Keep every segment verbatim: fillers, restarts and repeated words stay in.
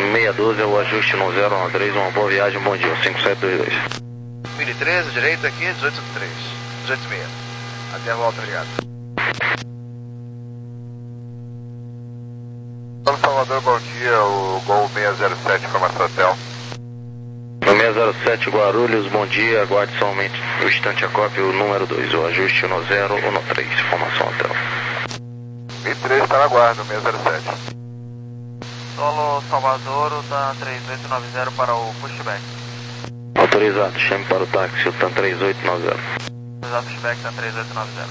meia dúzia, o ajuste no zero um três, uma boa viagem, bom dia, cinco sete dois dois. mil e treze, direito aqui, dezoito três, dezoito seis. Até a volta, obrigado. São Salvador, bom dia, o Gol seis zero sete, informação hotel. No seis zero sete Guarulhos, bom dia, aguarde somente o instante a cópia, o número dois, o ajuste no zero um três, informação hotel. mil e treze está na guarda, seis zero sete. Solo Salvador, TAM três oito nove zero para o pushback. Autorizado, chame para o táxi, o TAM três oito nove zero. Autorizado pushback, TAM três oito nove zero.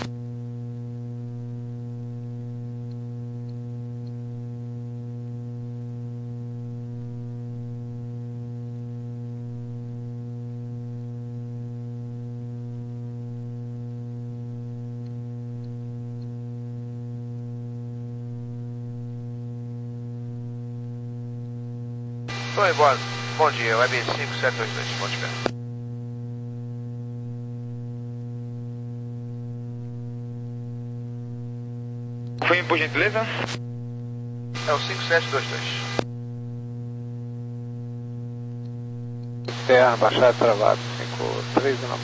Oi, bom, bom dia, Web cinco sete dois dois, pode esperar. Foi por gentileza? É o cinco sete dois dois. Terra, Baixada Travado, cinco três um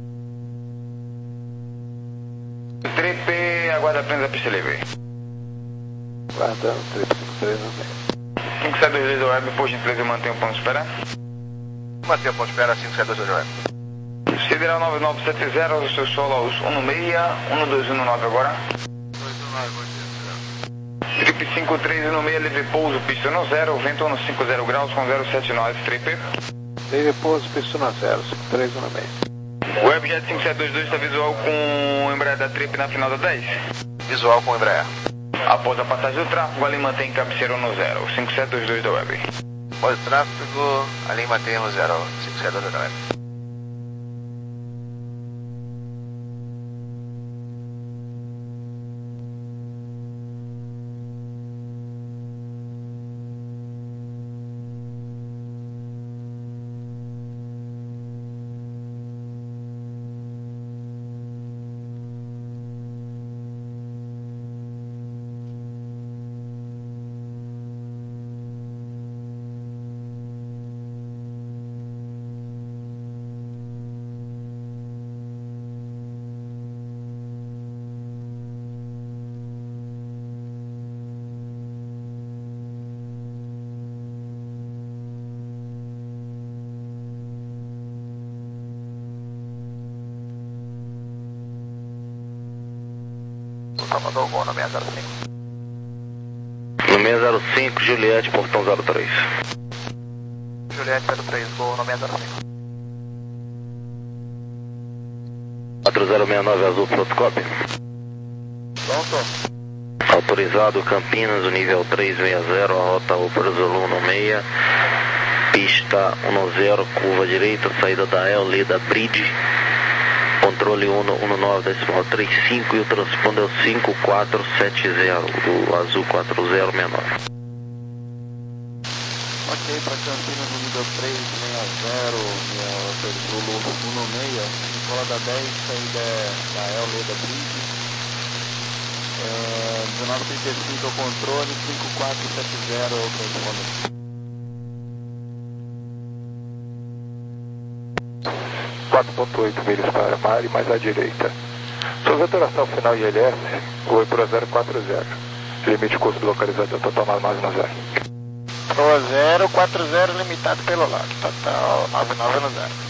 seis. Trip, aguarda apenas a pista livre. Guardando, trip cinco três um seis. cinco sete dois dois da web, por gentileza, mantém o ponto de espera. Manter o ponto de espera, cinco sete dois dois Web. Sideral nove nove sete zero, o seu solo aos um seis, um dois um nove agora. dois um nove, bom dia. Trip cinco três um seis, livre pouso, pista no zero, vento no cinco zero graus com zero sete nove, trip. Livre pouso, pista no zero, cinco três um seis. Webjet cinco sete dois dois está visual com Embraer da Trip na final da dez. Visual com Embraer. Após a passagem do tráfego, a linha mantém cabeceira no zero, cinco sete dois dois da web. Após o tráfego, a linha mantém no zero, cinco sete dois dois da Web. Salvador, Gol no seis zero cinco. No seis zero cinco, Juliette, portão zero três. Juliette zero três, Gol no seis zero cinco. quatro zero seis nove Azul, pronto, copy. Pronto. Autorizado, Campinas, o nível três seis zero, a rota o Zulu um seis, pista um zero, curva direita, saída da El, Leda Bridge, controle um um nove decimal trinta e cinco e o transponder cinco quatro sete zero, o Azul quatro zero seis nove. Ok, para Campinas no nível três seis zero, Zulu um seis, Nicola da dez, saída da El, Leda Bridge, é, dezenove trinta e cinco ao controle, cinco quatro sete zero ao transponder. quatro ponto oito milhas para Mari, mais à direita. Sua vetoração final I L S, Oi para zero quatro zero. Limite curso localizador total na máxima zero. Pro zero quatro zero, limitado pelo lado, total nove nove no zero.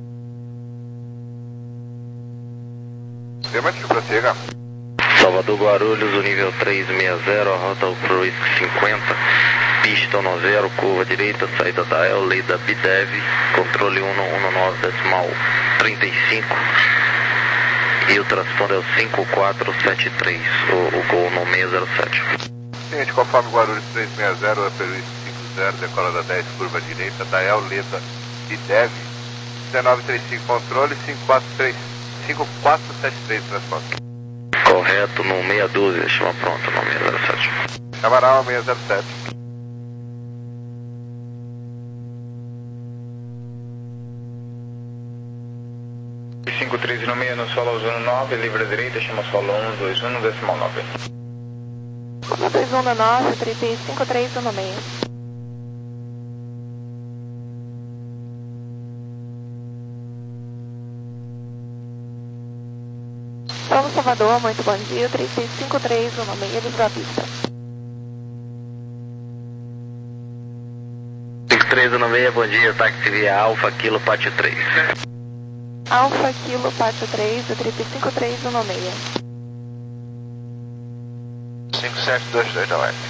Afirmativo, prossiga. Salvador Guarulhos, o nível três seis zero, a rota o Pro cinquenta, pista um zero, curva direita, saída da El, Leda Bidev, controle um um nove decimal trinta e cinco e o transponder é o cinco quatro sete três, o, o Gol no seis zero sete. Seguinte, conforme Guarulhos três seis zero, Peruísco cinco zero, decola da dez, curva direita, da El, Leda Bidev, dezenove trinta e cinco, controle, cinco quatro sete três, transporte. Correto, no meia dúzia, chama pronto, no seis zero sete. Camaral seis zero sete. cinco três no meio no solo aos um nove, livre à direita, chama solo um dois um decimal nove. um dois um nove, trip cinco três um seis. Solo Salvador, muito bom dia, três seis cinco três, um seis, livrou a pista. cinco três um seis, bom dia, táxi via Alfa Kilo Pátio três. Alfa Kilo Pátio três, três cinco três um seis. cinco sete dois dois da Live.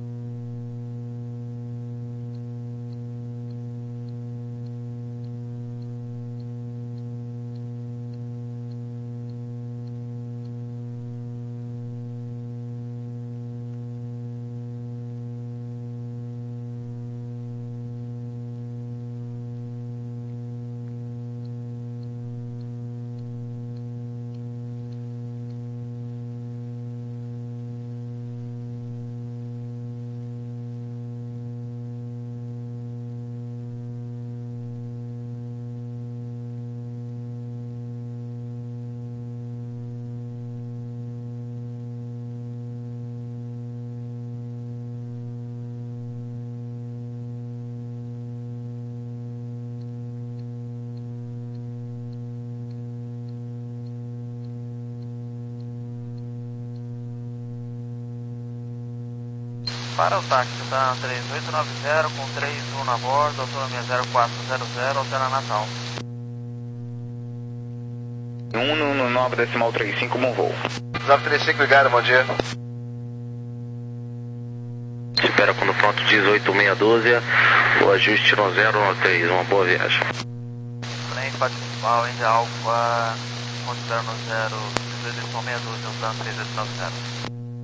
Para o táxi, tá três oito nove zero com três um na bordo, autonomia zero quatro zero zero, altera Natal. um no nove decimal trinta e cinco, bom voo. nove três cinco, ligado, bom dia. Espera quando pronto, dezoito seis doze, o ajuste no zero um três, uma boa viagem. Frente, pátio principal, Índia Alfa, considera no zero, dezoito seis doze, altera três oito nove zero.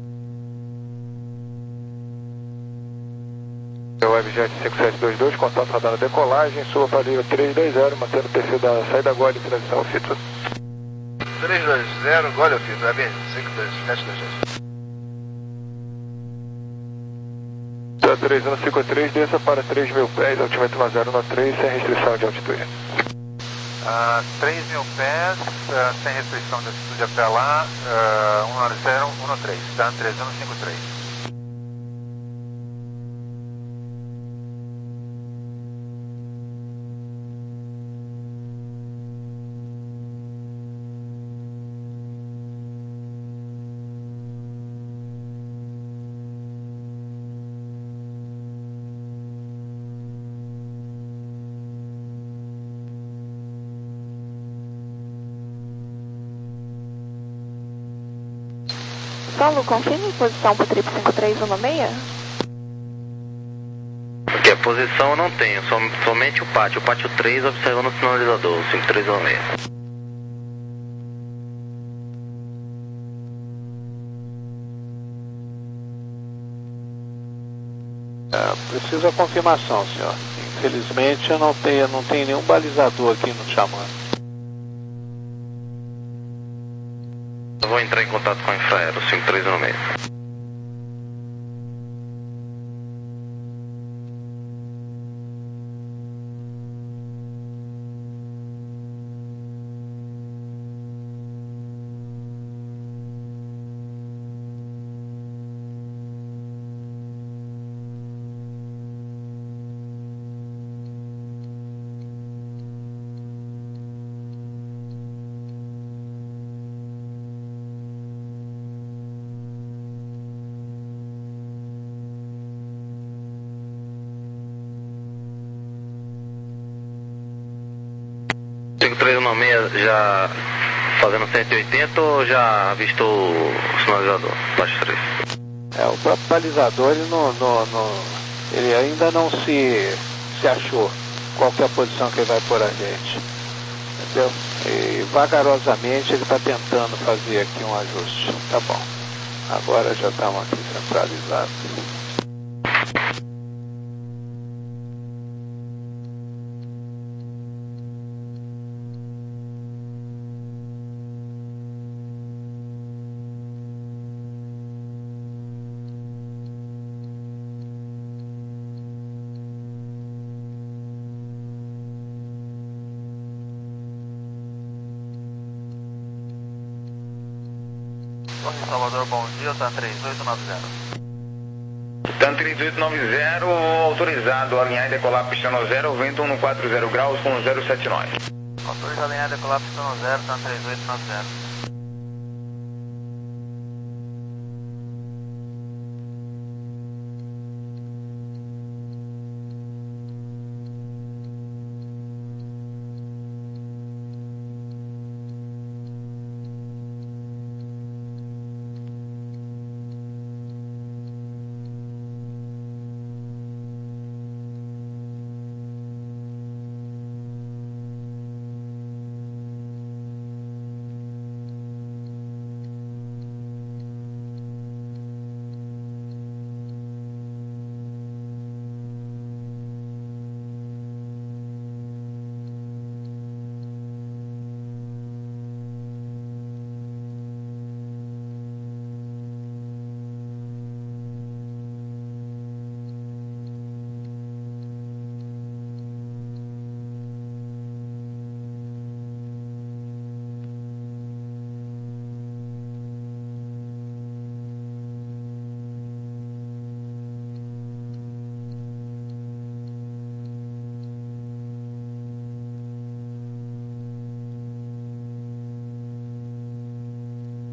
Webjet cinco sete dois dois, contato radar decolagem, suba para a linha três dois zero, mantendo o T C da saída agora de transição fita. três dois zero, Gole, eu fiz, Web cinco dois sete dois dois. três um cinco três, desça para três mil pés, altimento um zero um três, sem restrição de altitude. Uh, três mil pés, uh, sem restrição de altitude até lá, uh, um zero um três, tá? três um cinco três. Solo, confirme posição para o trip cinco três um seis. Porque a posição eu não tenho, som, somente o pátio. O pátio três observando o sinalizador, cinco três um seis. É, preciso a confirmação, senhor. Infelizmente eu não tenho, não tenho nenhum balizador aqui no Xamã. Eu vou entrar em contato com a Infraero, cinco três um seis. cinco três um seis já fazendo cento e oitenta ou já avistou o sinalizador? Baixo três. É, o próprio balizador ele, não, não, não, ele ainda não se, se achou qual que é a posição que ele vai pôr a gente. Entendeu? E vagarosamente ele está tentando fazer aqui um ajuste. Tá bom. Agora já estamos aqui centralizados. Torre Salvador, bom dia, tá três oito nove zero. TAM três oito nove zero, autorizado a alinhar e decolar pista no zero, vento um quatro zero graus com zero sete nove. Autorizado a alinhar e decolar pista no zero, TAM três oito nove zero.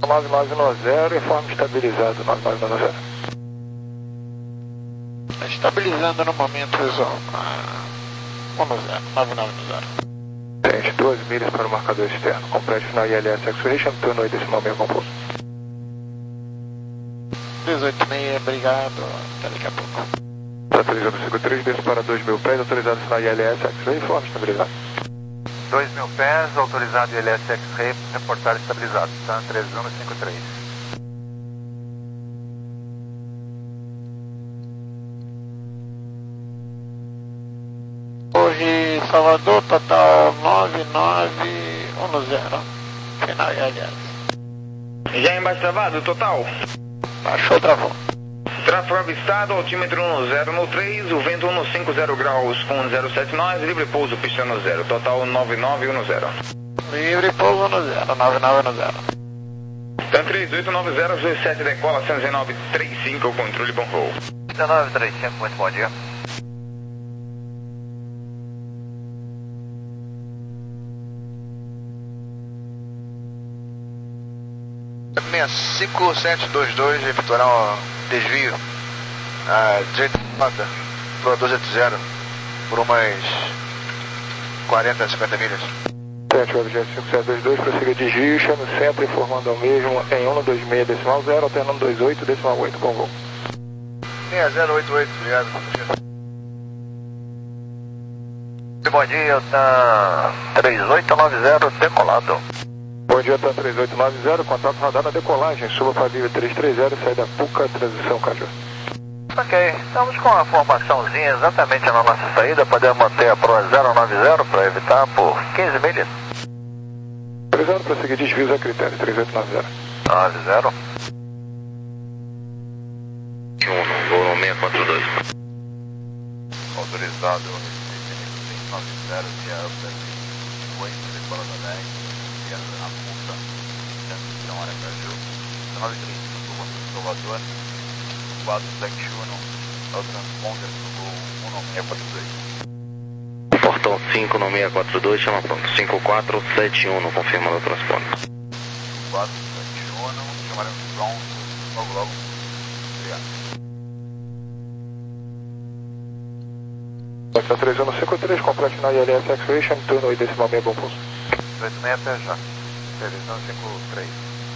nove nove nove zero, informe estabilizado nove nove nove zero. Estabilizando no momento, pessoal. um no zero, nove nove zero. Tente duas milhas para o marcador externo. Complete final I L S Acceleration, turno oito decimal meio composto. dezoito e meia, obrigado. Até daqui a pouco. Tá três zero cinco três, desço para dois mil pés, autorizado final I L S X-Ray, informe estabilizado. dois mil pés, autorizado I L S X-Ray, reportar estabilizado. Tá três um cinco três. Hoje, Salvador, total nove nove um zero. Final I L S. Já embaixo travado, total? Baixou, travou. Tráfego avistado, altímetro no zero no três, o vento no cinco zero graus com zero sete nós, livre pouso, pista no zero, total nove nove um zero. Livre pouso no zero, nove nove um zero. Tan três oito nove zero, dois sete decola, cento e dezenove trinta e cinco, controle bom voo. dezenove trinta e cinco, muito bom dia. seis cinco sete dois dois, efetuar um desvio à direita para dois oito zero por umas quarenta, cinquenta milhas. Sete, objeto cinco sete dois dois, prossiga desvio, chame o centro informando ao mesmo em um no dois seis decimal zero, alternando dois oito decimal oito, bom voo. seis zero oito oito, obrigado. Bom dia, tá três oito nove zero, decolado. Bom dia, tá três oito nove zero, contato radar na decolagem, suba para livre três três zero, saída Puca, transição Caju. Ok, estamos com a formaçãozinha exatamente na nossa saída, podemos manter a Pro zero nove zero para evitar por quinze milhas. Autorizado para seguir desvios a critério, três oito nove zero. nove zero. um, voo no seis quatro dois. Autorizado, seis nove zero, via Upper, oito, decola da dez, via a Puca, transição área Caju, dezenove trinta e cinco, Salvador, quatro sete um, é o transponder do voo um no seis quatro dois. Portão cinco no seis quatro dois, chama pronto. cinco quatro sete um, confirmando o transponder. quatro sete um, chamaremos pronto, logo logo. Obrigado. Tá três um cinco três, complete na I L S Acceleration, turno oito decimal meio, bom pulso. oito seis até já. três um cinco três.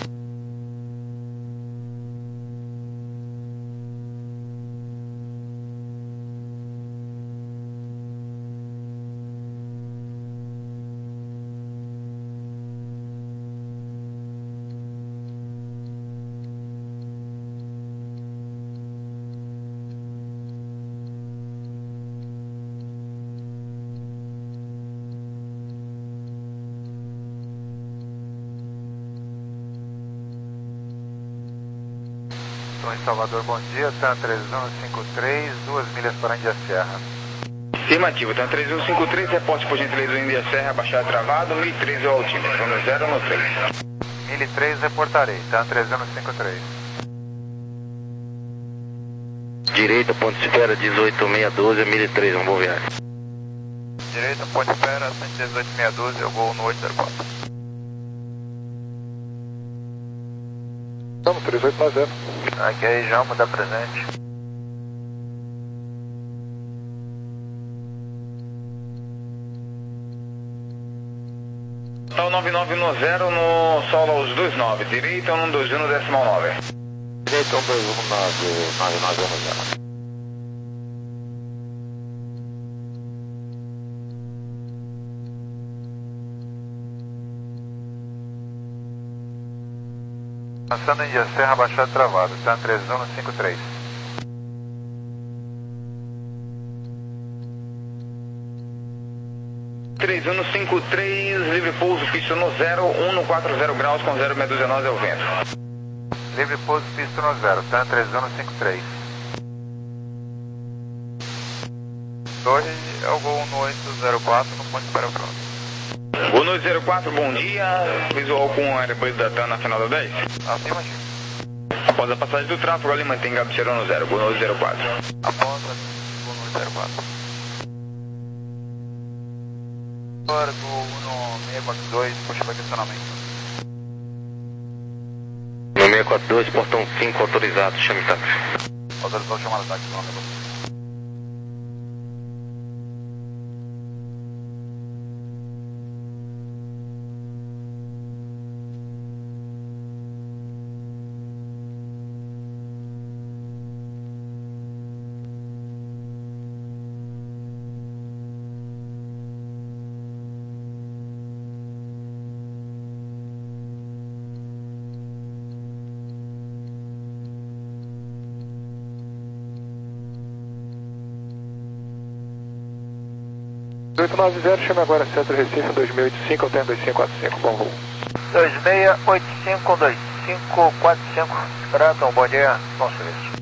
Estou em Salvador, bom dia, Tan três um cinco três, duas milhas para a Índia Serra. Afirmativo, Tan três um cinco três, reporte por gentileza do Índia Serra, baixar travado, mil e três é o altímetro, no zero no três. mil e três reportarei, Tan três um cinco três. Direita, ponto de espera, dezoito seis doze, mil e três, um bom viagem. Direita, ponte espera, cento e dezoito seis doze, eu vou no oito zero quatro. Vamos, três oito nove zero. Ok, já muda presente. Total nove nove um zero no solo aos dois nove, direita um dois um decimal nove. Direita um dois um nove, nove nove um zero. Passando em Índia Serra, baixado travado, Tan três um cinco três. três um cinco três, livre pouso, pista no zero, um no quatro zero graus com zero meia dúzia nós é o vento. Livre pouso, pista no zero, Tan três um cinco três. dois é o gol no oito zero quatro, no ponto para pronto. Gol no oito zero quatro, bom dia, visual com a Airbus da Tan na final da dez. Acima, Chico. Após a passagem do tráfego, ali mantém Gabcheron no zero, gol no oito zero quatro. Após a gol no oito zero quatro. Agora, gol no seis quatro dois, puxa para questionamento. quatro dois, portão cinco autorizado, chame táxi. Autorizou chamada táxi, não, meu. oito nove zero, chame agora Centro Recife dois mil e oitenta e cinco, alterne dois cinco quatro cinco, bom voo. dois seis oito cinco, dois cinco quatro cinco, Braton, bom dia, bom serviço.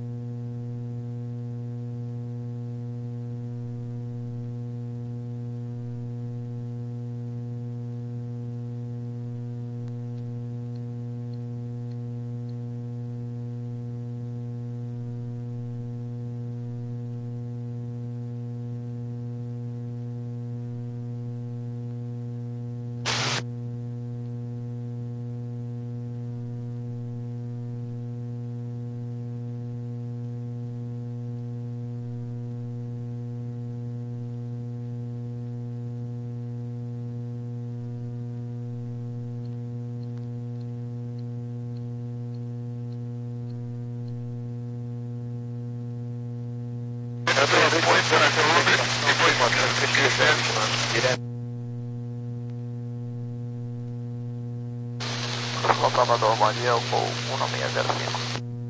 Salvador, bom dia, o voo um nove seis zero cinco.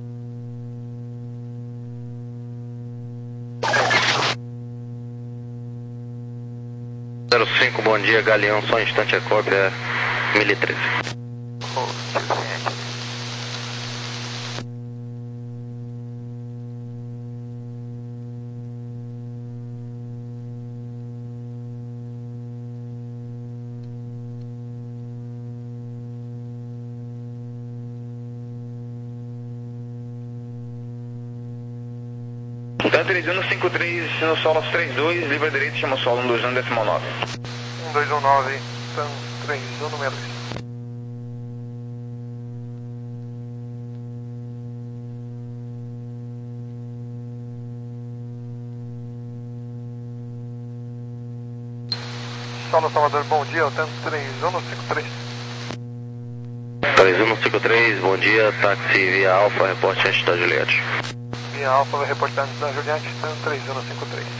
zero cinco, bom dia, Galeão, só um instante, a cópia mil e treze. Tá três um cinco três no solo trinta e dois, livre direito, chama o solo um dois um decimal nove. um dois um nove, Tan trinta e um, número três. Solo Salvador, bom dia, o Tan trinta e um cinco três. três um cinco três, bom dia, táxi via Alfa, reporte antes da Juliette. Via Alfa, vai reportar antes da Juliette, Tan trinta e um cinco três.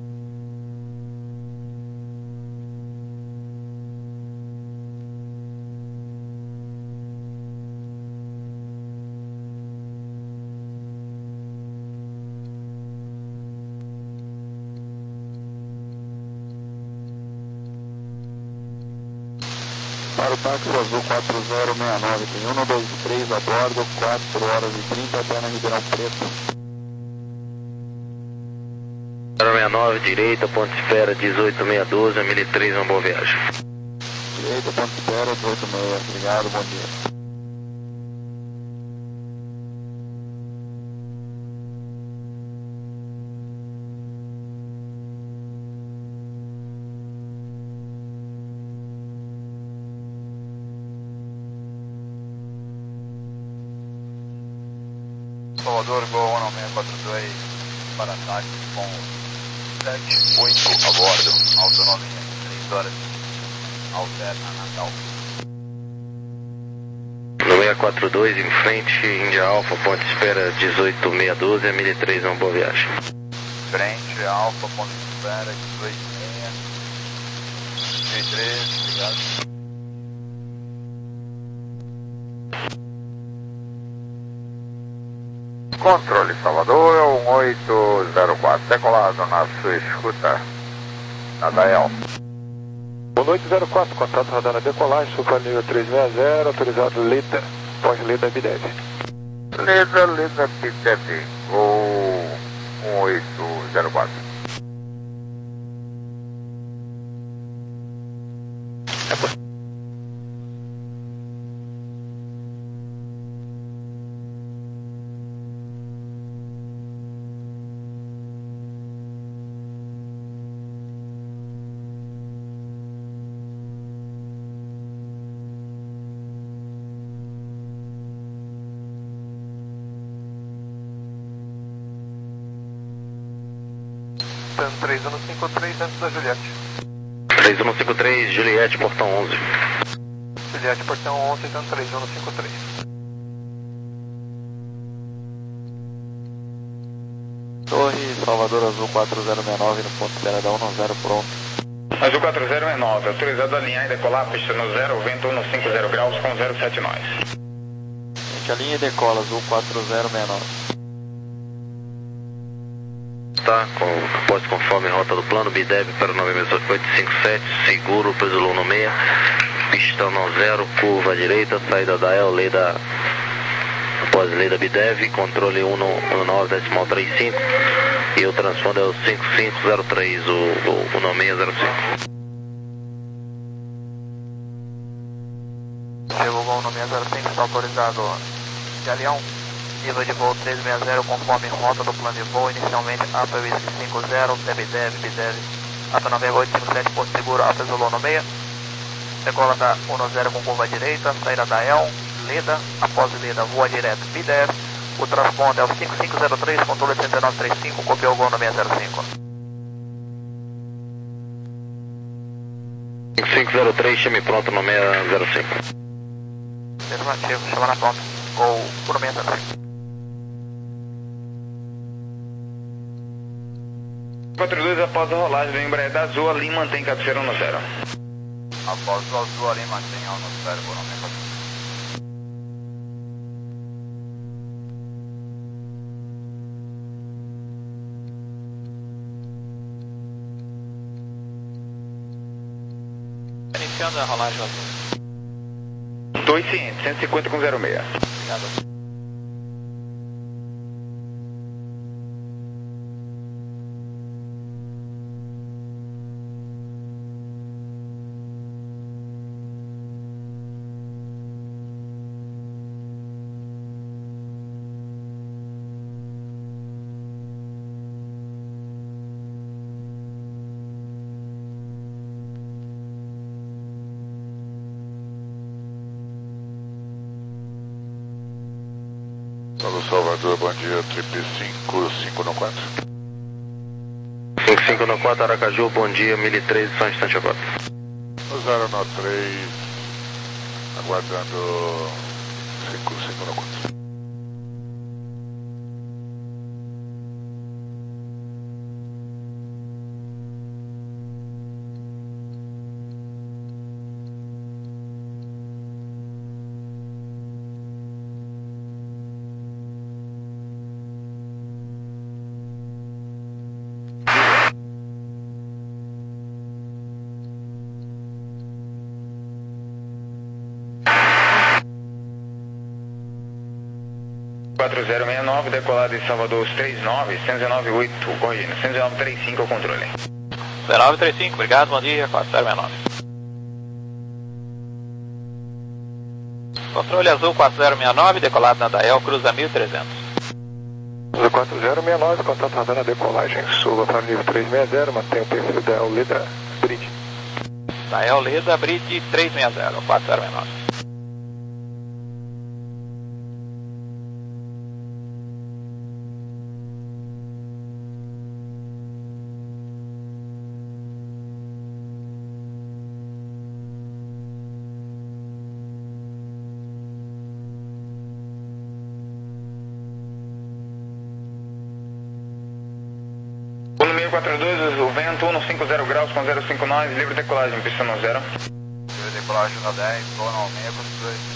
Para o táxi azul quatro zero seis nove, tem um dois três a bordo, quatro horas e trinta até na Ribeirão Preto. zero seis nove, direita, ponto de espera dezoito seis um dois, mil e três, uma boa viagem. Direita, ponto de espera dezoito seis, obrigado, bom dia. Salvador, Gol um seis quatro dois, para táxi com sete oito a bordo, autonomia três horas, alterna Natal. No seis quatro dois, em frente, Índia Alfa, ponto de espera dezoito seis um dois, mil e três, uma boa viagem. Frente, Alfa, ponto de espera dezoito seis, mil e três, obrigado. Controle Salvador, um oito zero quatro, decolado na sua escuta, na Dael. um oito zero quatro, contato radar na decolagem, supernível trezentos e sessenta, autorizado Leda, pós-Leda B dez. Leda, Leda B dez, ou um oito zero quatro. Tan três um cinco três, antes da Juliette. três um cinco três, Juliette, portão onze. Juliette, portão onze, Tan três um cinco três. Torre, Salvador Azul quatro zero seis nove no ponto zero da um zero, pronto. Azul quatro zero seis nove, autorizado a alinhar e decolar, pista no zero, vento um cinco zero graus com zero sete nós. Gente, alinha e decola, Azul quatro zero seis nove. Tá, com posto conforme rota do plano, B D E V para nove seis oito cinco sete, seguro, preso Luno seis, pista no zero, curva direita, saída da E L, lei da, após lei da B D E V, controle um nove decimal trinta e cinco, e o transponder é o cinco cinco zero três, o, o, o nome seis zero cinco. Chegou o nome zero cinco, está autorizado de Alião. Nível de voo três seis zero conforme rota do plano de voo, inicialmente A P Whisky cinco zero, T B D E V, B D E V, A P nove oito cinco sete, Porto Seguro, A P Zuluno seis, decola da um zero com curva direita, saída da E L, Leda, após Leda, voa direto, B D E V, o transponder é o cinco cinco zero três, controle oito nove três cinco, copiou o voo no seis zero cinco. cinco cinco zero três, chame pronto no seis zero cinco. Afirmativo, chama na pronta, gol por seis zero cinco. quatro dois, após a rolagem do Embraer da Azul, ali mantém cabeceira no zero. Após o Azul ali, mantém ao no zero por nome. Iniciando a rolagem Azul. dois cientes, cento e cinquenta com zero seis. Obrigado. Alô Salvador, bom dia, trip cinco cinco no quatro. cinco cinco no quatro, Aracaju, bom dia, mil e três, São Instante agora. zero nove três, aguardando cinco cinco no quatro. quatro zero seis nove, decolado em Salvador três nove, cento e dezenove oito, corrigindo, cento e dezenove trinta e cinco, o controle. dezenove trinta e cinco, obrigado, bom dia, quatro zero seis nove. Controle Azul quatro zero seis nove, decolado na Dael, cruza mil e trezentos. Azul quatro zero seis nove, contato radar na decolagem, suba para nível três seis zero, mantém o perfil da Leda Bridge. Dael Leda Bridge três seis zero, quatro zero seis nove. Volume quatro dois, o vento um cinco zero graus com zero cinco nós, livre decolagem, pista no zero. Livre decolagem na dez, voo no seis quatro dois.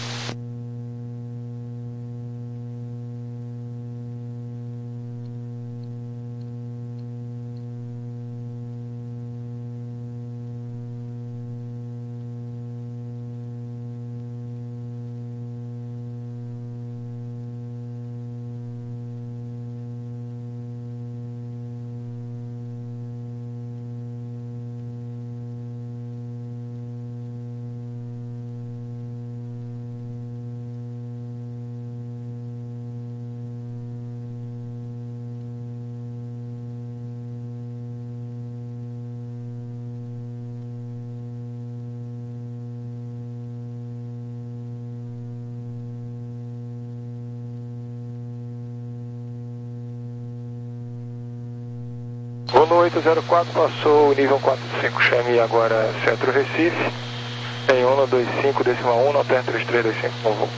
oito zero quatro, passou o nível quatro cinco, chame agora Centro Recife, em um dois cinco, decimal um, Alter três três dois cinco, com voo.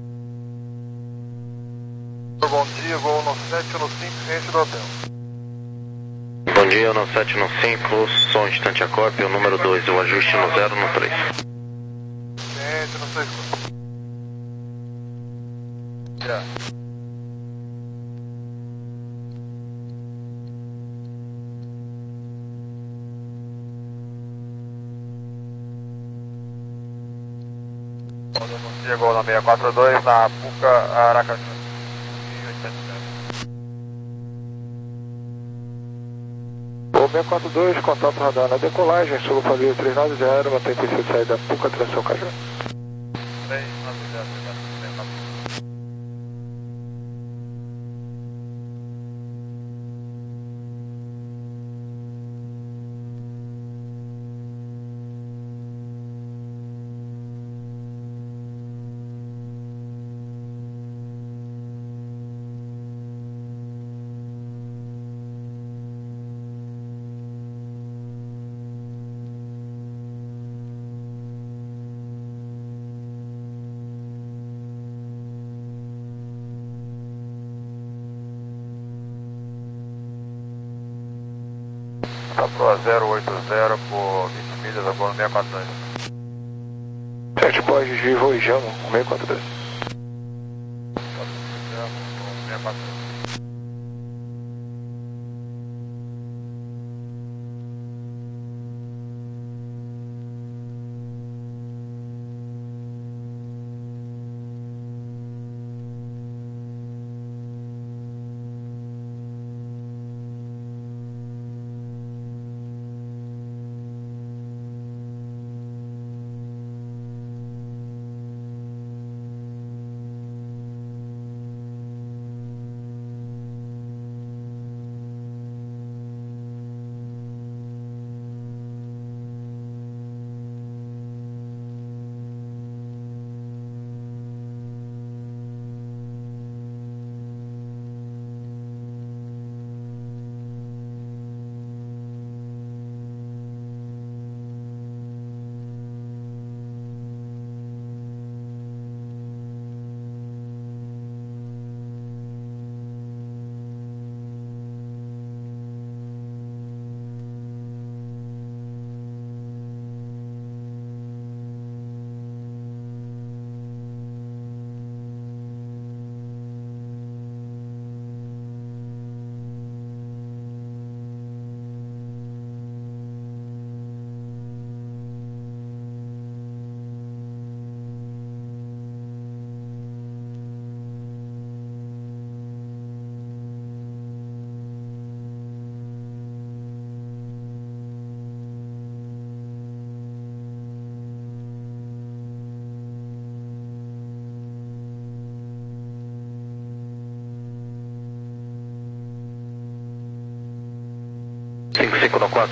Bom dia, voo no sete um cinco, ciência do hotel. Bom dia, no sete um cinco, som distante a cópia, o número dois, o ajuste no zero no três. Ciência no seis. Já. Bom dia, gol na seis quatro dois, na Puca Aracaju. Gol seis quatro dois, contato radar na decolagem, sul família três nove zero, mantém conhecido saída Puca, tração Caju. três nove zero, três nove zero. Tá pro zero oito zero por vinte milhas, agora seis quatro dois. sete pós de voo e Jamo, seis quatro dois. seis quatro dois. cinco cinco no quatro.